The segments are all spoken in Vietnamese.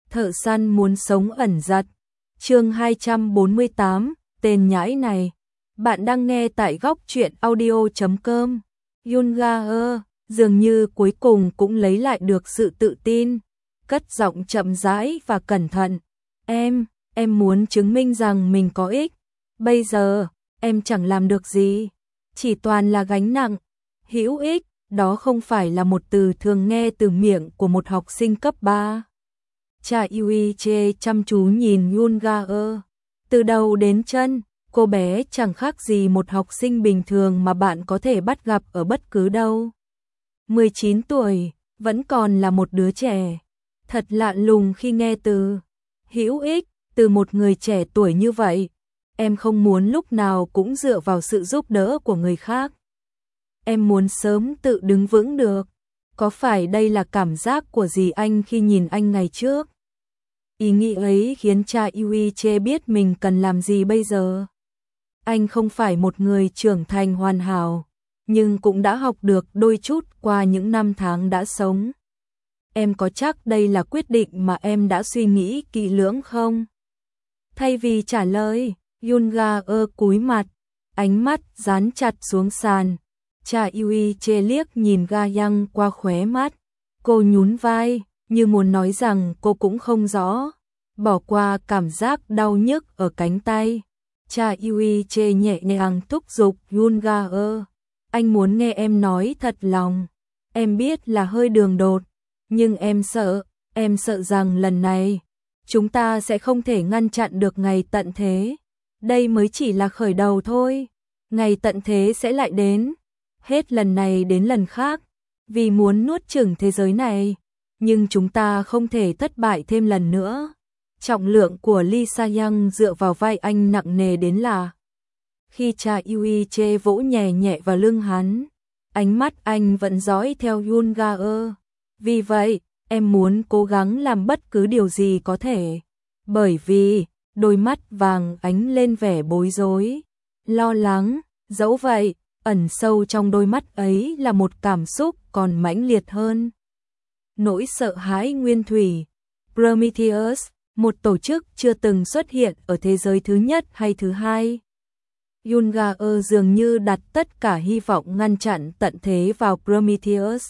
Thợ săn muốn sống ẩn giật. Chương 248, tên nhãi này. Bạn đang nghe tại góc truyện audio.com. Yoon-ga dường như cuối cùng cũng lấy lại được sự tự tin, cất giọng chậm rãi và cẩn thận. Em muốn chứng minh rằng mình có ích. Bây giờ, em chẳng làm được gì, chỉ toàn là gánh nặng. Hữu ích, đó không phải là một từ thường nghe từ miệng của một học sinh cấp 3. Cha Yui Che chăm chú nhìn Yoon-ga. Từ đầu đến chân, cô bé chẳng khác gì một học sinh bình thường mà bạn có thể bắt gặp ở bất cứ đâu. 19 tuổi, vẫn còn là một đứa trẻ. Thật lạ lùng khi nghe từ hữu ích từ một người trẻ tuổi như vậy. Em không muốn lúc nào cũng dựa vào sự giúp đỡ của người khác. Em muốn sớm tự đứng vững được. Có phải đây là cảm giác của dì anh khi nhìn anh ngày trước? Ý nghĩ ấy khiến cha Yui Che biết mình cần làm gì bây giờ. Anh không phải một người trưởng thành hoàn hảo, nhưng cũng đã học được đôi chút qua những năm tháng đã sống. Em có chắc đây là quyết định mà em đã suy nghĩ kỹ lưỡng không? Thay vì trả lời, Yoon-ga cúi mặt, ánh mắt dán chặt xuống sàn. Cha Yui Che liếc nhìn Ga Yang qua khóe mắt. Cô nhún vai, như muốn nói rằng cô cũng không rõ. Bỏ qua cảm giác đau nhức ở cánh tay. Cha Yui Che nhẹ nhàng thúc giục Yoon-ga. Anh muốn nghe em nói thật lòng. Em biết là hơi đường đột, nhưng em sợ rằng lần này, chúng ta sẽ không thể ngăn chặn được ngày tận thế. Đây mới chỉ là khởi đầu thôi. Ngày tận thế sẽ lại đến. Hết lần này đến lần khác, vì muốn nuốt chửng thế giới này. Nhưng chúng ta không thể thất bại thêm lần nữa. Trọng lượng của Lee Sa-young dựa vào vai anh nặng nề đến lạ. Khi cha Yui Che vỗ nhẹ nhẹ vào lưng hắn, ánh mắt anh vẫn dõi theo Yoon-ga. Vì vậy, em muốn cố gắng làm bất cứ điều gì có thể. Bởi vì, đôi mắt vàng ánh lên vẻ bối rối, lo lắng. Dẫu vậy, ẩn sâu trong đôi mắt ấy là một cảm xúc còn mãnh liệt hơn. Nỗi sợ hãi nguyên thủy. Prometheus, một tổ chức chưa từng xuất hiện ở thế giới thứ nhất hay thứ hai. Yoon-ga dường như đặt tất cả hy vọng ngăn chặn tận thế vào Prometheus.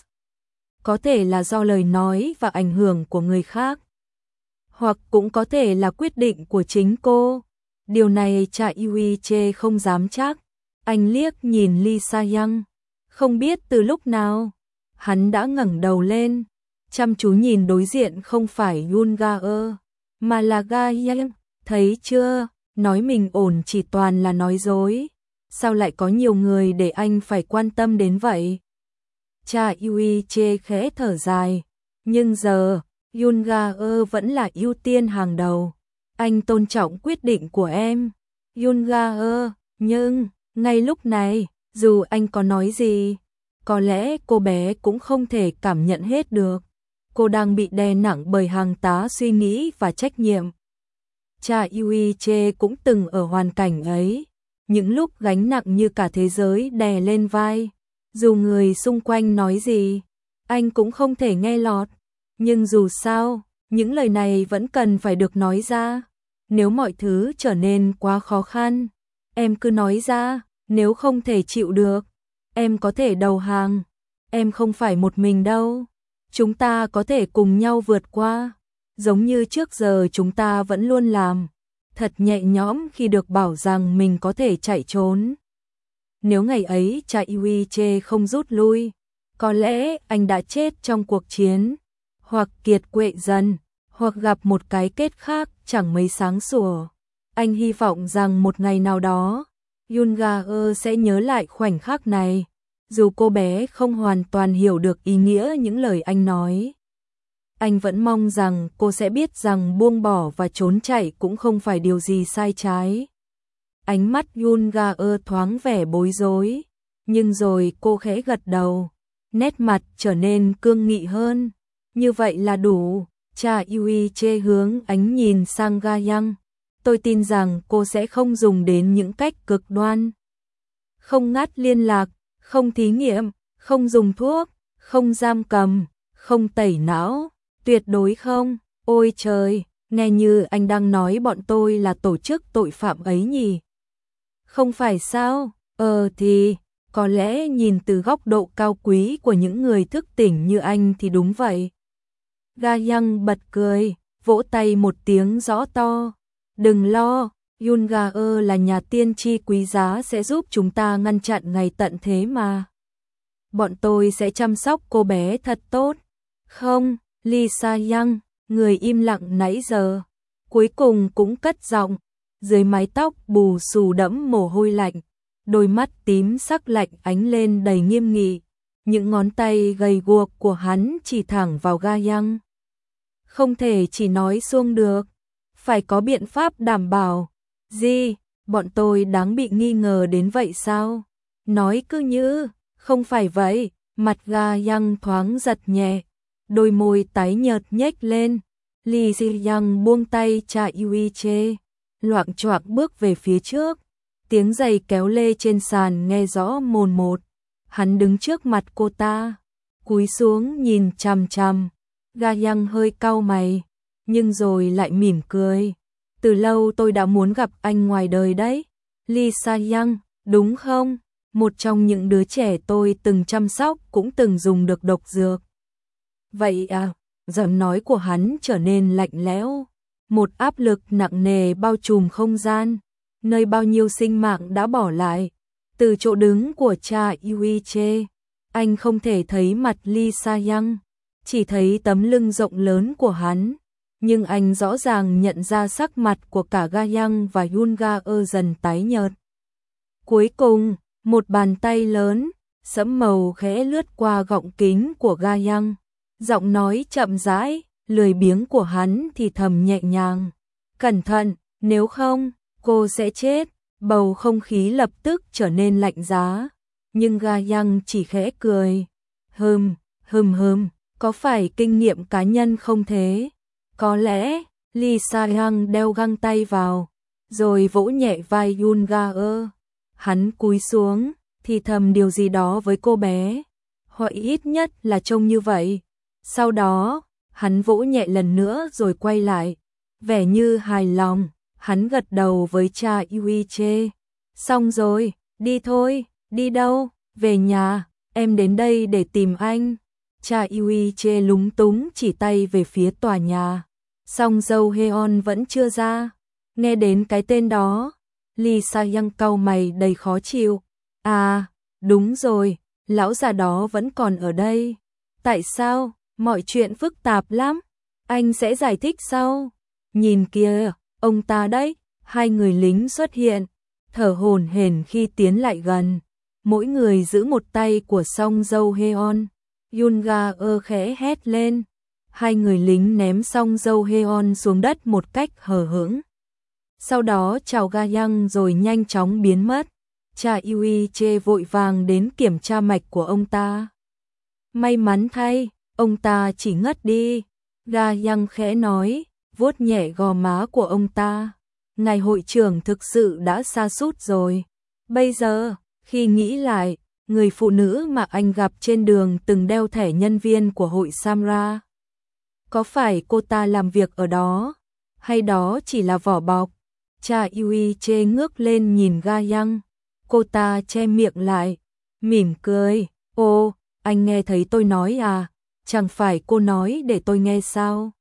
Có thể là do lời nói và ảnh hưởng của người khác, hoặc cũng có thể là quyết định của chính cô. Điều này cha Yui Che không dám chắc. Anh liếc nhìn Lee Sa-young. Không biết từ lúc nào, hắn đã ngẩng đầu lên, chăm chú nhìn đối diện không phải Yoon-ga, mà là Ga Yang. Thấy chưa, nói mình ổn chỉ toàn là nói dối. Sao lại có nhiều người để anh phải quan tâm đến vậy? Cha Yui Che khẽ thở dài. Nhưng giờ, Yoon-ga vẫn là ưu tiên hàng đầu. Anh tôn trọng quyết định của em, Yoon-ga, nhưng ngay lúc này, dù anh có nói gì, có lẽ cô bé cũng không thể cảm nhận hết được. Cô đang bị đè nặng bởi hàng tá suy nghĩ và trách nhiệm. Cha Yui Che cũng từng ở hoàn cảnh ấy. Những lúc gánh nặng như cả thế giới đè lên vai. Dù người xung quanh nói gì, anh cũng không thể nghe lọt. Nhưng dù sao, những lời này vẫn cần phải được nói ra. Nếu mọi thứ trở nên quá khó khăn, em cứ nói ra. Nếu không thể chịu được, em có thể đầu hàng. Em không phải một mình đâu. Chúng ta có thể cùng nhau vượt qua. Giống như trước giờ chúng ta vẫn luôn làm. Thật nhẹ nhõm khi được bảo rằng mình có thể chạy trốn. Nếu ngày ấy cha Yui Che không rút lui, có lẽ anh đã chết trong cuộc chiến, hoặc kiệt quệ dần, hoặc gặp một cái kết khác chẳng mấy sáng sủa. Anh hy vọng rằng một ngày nào đó, Yoon-ga sẽ nhớ lại khoảnh khắc này, dù cô bé không hoàn toàn hiểu được ý nghĩa những lời anh nói. Anh vẫn mong rằng cô sẽ biết rằng buông bỏ và trốn chạy cũng không phải điều gì sai trái. Ánh mắt Yoon-ga thoáng vẻ bối rối, nhưng rồi cô khẽ gật đầu, nét mặt trở nên cương nghị hơn. Như vậy là đủ. Cha Yui Che hướng ánh nhìn sang Ga Yang. Tôi tin rằng cô sẽ không dùng đến những cách cực đoan. Không ngắt liên lạc, không thí nghiệm, không dùng thuốc, không giam cầm, không tẩy não. Tuyệt đối không. Ôi trời, nghe như anh đang nói bọn tôi là tổ chức tội phạm ấy nhỉ? Không phải sao? Thì, có lẽ nhìn từ góc độ cao quý của những người thức tỉnh như anh thì đúng vậy. Ga Yang bật cười, vỗ tay một tiếng rõ to. Đừng lo, Yunga là nhà tiên tri quý giá sẽ giúp chúng ta ngăn chặn ngày tận thế mà. Bọn tôi sẽ chăm sóc cô bé thật tốt. Không, Lisa Yang, người im lặng nãy giờ, cuối cùng cũng cất giọng, dưới mái tóc bù xù đẫm mồ hôi lạnh, đôi mắt tím sắc lạnh ánh lên đầy nghiêm nghị, những ngón tay gầy guộc của hắn chỉ thẳng vào Ga Yang. Không thể chỉ nói suông được, phải có biện pháp đảm bảo. Gì, bọn tôi đáng bị nghi ngờ đến vậy sao? Nói cứ như, không phải vậy, mặt Ga Yang thoáng giật nhẹ, đôi môi tái nhợt nhếch lên. Li Yang buông tay Cha Yuiche, loạng choạng bước về phía trước, tiếng giày kéo lê trên sàn nghe rõ mồn một. Hắn đứng trước mặt cô ta, cúi xuống nhìn chằm chằm. Ga Yang hơi cau mày, nhưng rồi lại mỉm cười. Từ lâu tôi đã muốn gặp anh ngoài đời đấy. Lisa Yang, đúng không? Một trong những đứa trẻ tôi từng chăm sóc cũng từng dùng được độc dược. Vậy à? Giọng nói của hắn trở nên lạnh lẽo. Một áp lực nặng nề bao trùm không gian, nơi bao nhiêu sinh mạng đã bỏ lại. Từ chỗ đứng của Cha Yuiche, anh không thể thấy mặt Lisa Yang, chỉ thấy tấm lưng rộng lớn của hắn. Nhưng anh rõ ràng nhận ra sắc mặt của cả Ga Yang và Yunga dần tái nhợt. Cuối cùng, một bàn tay lớn, sẫm màu khẽ lướt qua gọng kính của Ga Yang. Giọng nói chậm rãi, lười biếng của hắn thì thầm nhẹ nhàng. Cẩn thận, nếu không, cô sẽ chết. Bầu không khí lập tức trở nên lạnh giá. Nhưng Ga Yang chỉ khẽ cười. Có phải kinh nghiệm cá nhân không thế? Có lẽ, Lisa Yang đeo găng tay vào, rồi vỗ nhẹ vai Yunga. Hắn cúi xuống, thì thầm điều gì đó với cô bé. Hoặc ít nhất là trông như vậy. Sau đó, hắn vỗ nhẹ lần nữa rồi quay lại. Vẻ như hài lòng, hắn gật đầu với Cha Yuiche. Xong rồi, đi thôi. Đi đâu? Về nhà, em đến đây để tìm anh. Cha Yuiche lúng túng chỉ tay về phía tòa nhà. Song dâu Heon vẫn chưa ra. Nghe đến cái tên đó, Lisa Yang cau mày đầy khó chịu. À, đúng rồi, lão già đó vẫn còn ở đây. Tại sao? Mọi chuyện phức tạp lắm. Anh sẽ giải thích sau. Nhìn kìa, ông ta đấy. Hai người lính xuất hiện, thở hổn hển khi tiến lại gần. Mỗi người giữ một tay của song dâu Heon. Yunga khẽ hét lên. Hai người lính ném song dâu Heon xuống đất một cách hờ hững. Sau đó chào Ga Yang rồi nhanh chóng biến mất. Cha Yuiche vội vàng đến kiểm tra mạch của ông ta. May mắn thay, ông ta chỉ ngất đi. Ga Yang khẽ nói, vuốt nhẹ gò má của ông ta. Ngài hội trưởng thực sự đã sa sút rồi. Bây giờ, khi nghĩ lại, người phụ nữ mà anh gặp trên đường từng đeo thẻ nhân viên của hội Samra. Có phải cô ta làm việc ở đó? Hay đó chỉ là vỏ bọc? Cha Yuiche ngước lên nhìn Ga Yang. Cô ta che miệng lại, mỉm cười. Ô, anh nghe thấy tôi nói à? Chẳng phải cô nói để tôi nghe sao?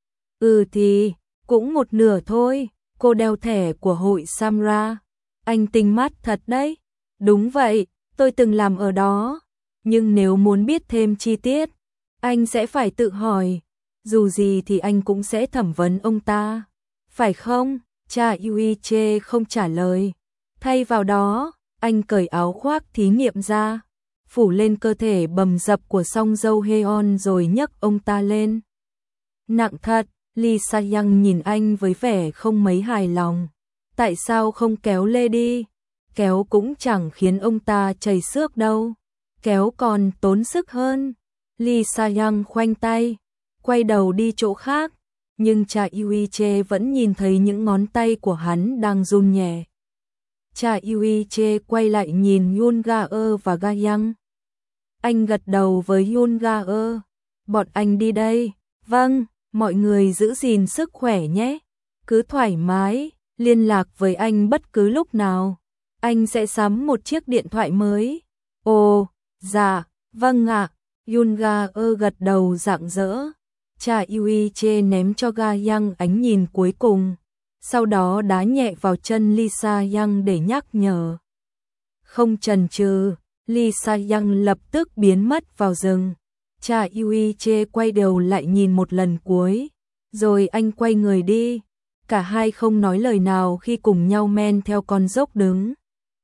Thì, cũng một nửa thôi. Cô đeo thẻ của hội Samra. Anh tinh mắt thật đấy. Đúng vậy, tôi từng làm ở đó. Nhưng nếu muốn biết thêm chi tiết, anh sẽ phải tự hỏi. Dù gì thì anh cũng sẽ thẩm vấn ông ta. Phải không? Cha Yuiche không trả lời. Thay vào đó, anh cởi áo khoác thí nghiệm ra, phủ lên cơ thể bầm dập của song dâu Heon rồi nhấc ông ta lên. Nặng thật, Lisa Yang nhìn anh với vẻ không mấy hài lòng. Tại sao không kéo lê đi? Kéo cũng chẳng khiến ông ta chảy xước đâu. Kéo còn tốn sức hơn. Lisa Yang khoanh tay, quay đầu đi chỗ khác. Nhưng cha Yuiche vẫn nhìn thấy những ngón tay của hắn đang run nhẹ. Cha Yuiche quay lại nhìn Yunga và Ga Yang. Anh gật đầu với Yunga. Bọn anh đi đây. Vâng, Mọi người giữ gìn sức khỏe nhé. Cứ thoải mái, liên lạc với anh bất cứ lúc nào. Anh sẽ sắm một chiếc điện thoại mới. Ồ, dạ, vâng ạ. Yunga gật đầu rạng rỡ. Cha Yuiche ném cho Ga Yang ánh nhìn cuối cùng. Sau đó đá nhẹ vào chân Lisa Yang để nhắc nhở. Không chần chừ, Lisa Yang lập tức biến mất vào rừng. Cha Yuiche quay đầu lại nhìn một lần cuối. Rồi anh quay người đi. Cả hai không nói lời nào khi cùng nhau men theo con dốc đứng.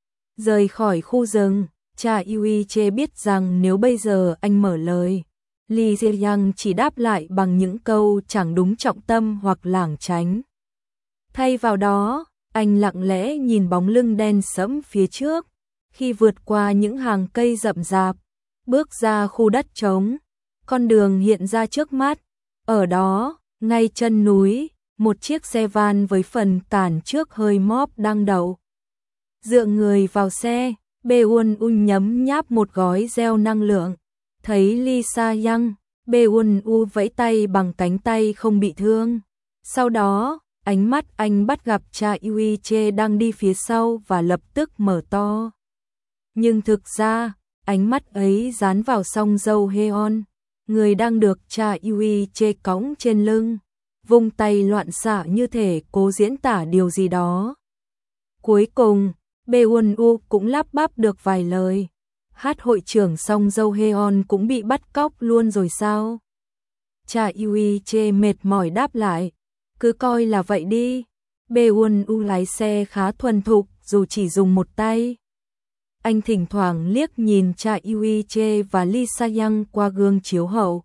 Rời khỏi khu rừng, cha Yuiche biết rằng nếu bây giờ anh mở lời, Lee Jae-yang chỉ đáp lại bằng những câu chẳng đúng trọng tâm hoặc lảng tránh. Thay vào đó, anh lặng lẽ nhìn bóng lưng đen sẫm phía trước. Khi vượt qua những hàng cây rậm rạp, bước ra khu đất trống, con đường hiện ra trước mắt. Ở đó, ngay chân núi, một chiếc xe van với phần cản trước hơi móp đang đậu. Dựa người vào xe, Beun-u nhấm nháp một gói gel năng lượng. Thấy Lisa Yang, Beun-u vẫy tay bằng cánh tay không bị thương. Sau đó, ánh mắt anh bắt gặp cha Yuiche đang đi phía sau và lập tức mở to. Nhưng thực ra, ánh mắt ấy dán vào song dâu Heon, người đang được cha Yuiche cõng trên lưng, vung tay loạn xạ như thể cố diễn tả điều gì đó. Cuối cùng, Beun-u cũng lắp bắp được vài lời. Hát hội trưởng song dâu Heon cũng bị bắt cóc luôn rồi sao? Cha Yuiche mệt mỏi đáp lại. Cứ coi là vậy đi. Beun-u lái xe khá thuần thục dù chỉ dùng một tay. Anh thỉnh thoảng liếc nhìn cha Yuiche và Lisa Yang qua gương chiếu hậu.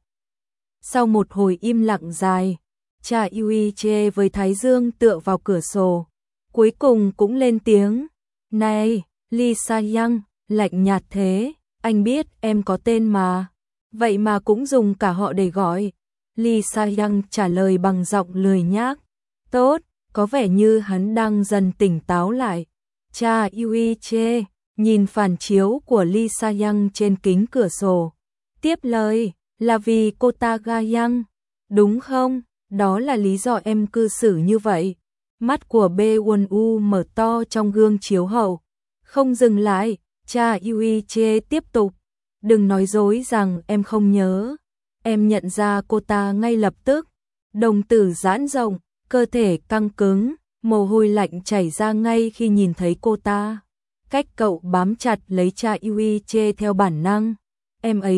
Sau một hồi im lặng dài, cha Yuiche với thái dương tựa vào cửa sổ, cuối cùng cũng lên tiếng. Này, Lisa Yang, lạnh nhạt thế, anh biết em có tên mà. Vậy mà cũng dùng cả họ để gọi. Lisa Yang trả lời bằng giọng lười nhác. Tốt, có vẻ như hắn đang dần tỉnh táo lại. Cha Yuiche nhìn phản chiếu của Lisa Yang trên kính cửa sổ. Tiếp lời, là vì cô ta Ga Yang, đúng không? Đó là lý do em cư xử như vậy. Mắt của Beun-u mở to trong gương chiếu hậu. Không dừng lại, cha Yuiche tiếp tục. Đừng nói dối rằng em không nhớ. Em nhận ra cô ta ngay lập tức. Đồng tử giãn rộng, cơ thể căng cứng, mồ hôi lạnh chảy ra ngay khi nhìn thấy cô ta. Cách cậu bám chặt lấy cha Yuiche theo bản năng. Em ấy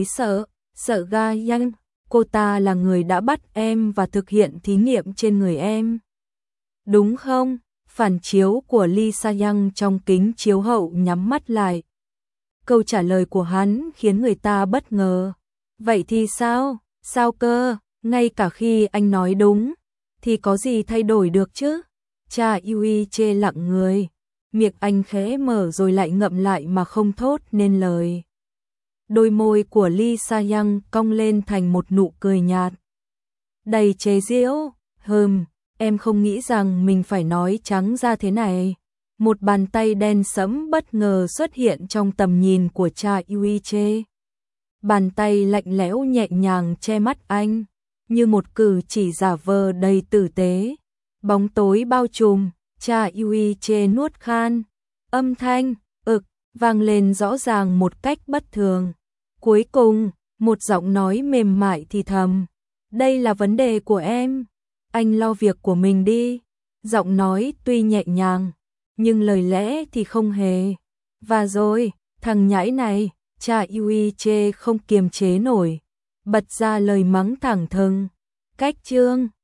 sợ Ga Yang. Cô ta là người đã bắt em và thực hiện thí nghiệm trên người em. Đúng không? Phản chiếu của Lisa Yang trong kính chiếu hậu nhắm mắt lại. Câu trả lời của hắn khiến người ta bất ngờ. Vậy thì sao? Sao cơ? Ngay cả khi anh nói đúng, thì có gì thay đổi được chứ? Cha Yuiche lặng người. Miệng anh khẽ mở rồi lại ngậm lại mà không thốt nên lời. Đôi môi của Lisa Yang cong lên thành một nụ cười nhạt. Đầy chế giễu. Em không nghĩ rằng mình phải nói trắng ra thế này. Một bàn tay đen sẫm bất ngờ xuất hiện trong tầm nhìn của cha Yuiche. Bàn tay lạnh lẽo nhẹ nhàng che mắt anh, như một cử chỉ giả vờ đầy tử tế. Bóng tối bao trùm, cha Yuiche nuốt khan. Âm thanh, vang lên rõ ràng một cách bất thường. Cuối cùng, một giọng nói mềm mại thì thầm. Đây là vấn đề của em. Anh lo việc của mình đi. Giọng nói tuy nhẹ nhàng, nhưng lời lẽ thì không hề. Và rồi, thằng nhãi này, cha Yuiche không kiềm chế nổi, bật ra lời mắng thẳng thừng. Cách chương